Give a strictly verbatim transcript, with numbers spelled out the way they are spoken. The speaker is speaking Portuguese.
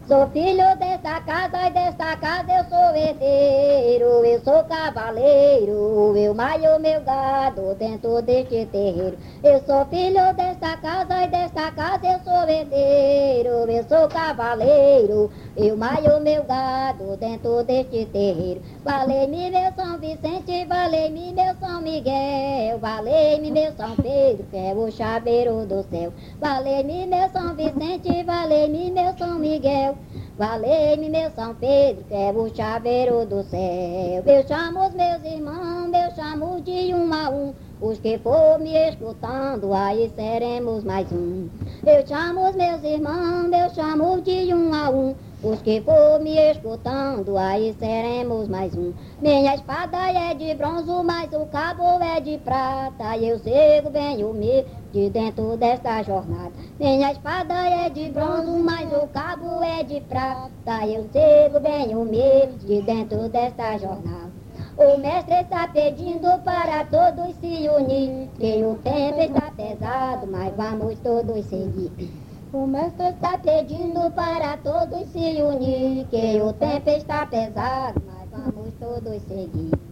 Sou filho desta casa e desta casa eu sou herdeiro. Eu sou cavaleiro, eu maio meu gado dentro deste terreiro. Eu sou filho desta casa e desta casa eu sou herdeiro. Eu sou cavaleiro, eu maio meu gado dentro deste terreiro. Valei-me meu São Vicente, valei-me meu São Miguel, valei-me meu São Pedro, que é o chaveiro do céu. Valei-me meu São Vicente, valei-me meu São Miguel, valei-me meu São Pedro, que é o chaveiro do céu. Eu chamo os meus irmãos, eu chamo de um a um, os que for me escutando, aí seremos mais um. Eu chamo os meus irmãos, eu chamo de um a um, os que for me escutando, aí seremos mais um. Minha espada é de bronze, mas o cabo é de prata, e eu sigo bem o meu de dentro desta jornada. Minha espada é de bronze, mas o cabo é de prata, e eu sigo bem o meu de dentro desta jornada. O mestre está pedindo para todos se unir, que o tempo está pesado, mas vamos todos seguir. O mestre está pedindo para todos se unir, que o tempo está pesado, mas vamos todos seguir.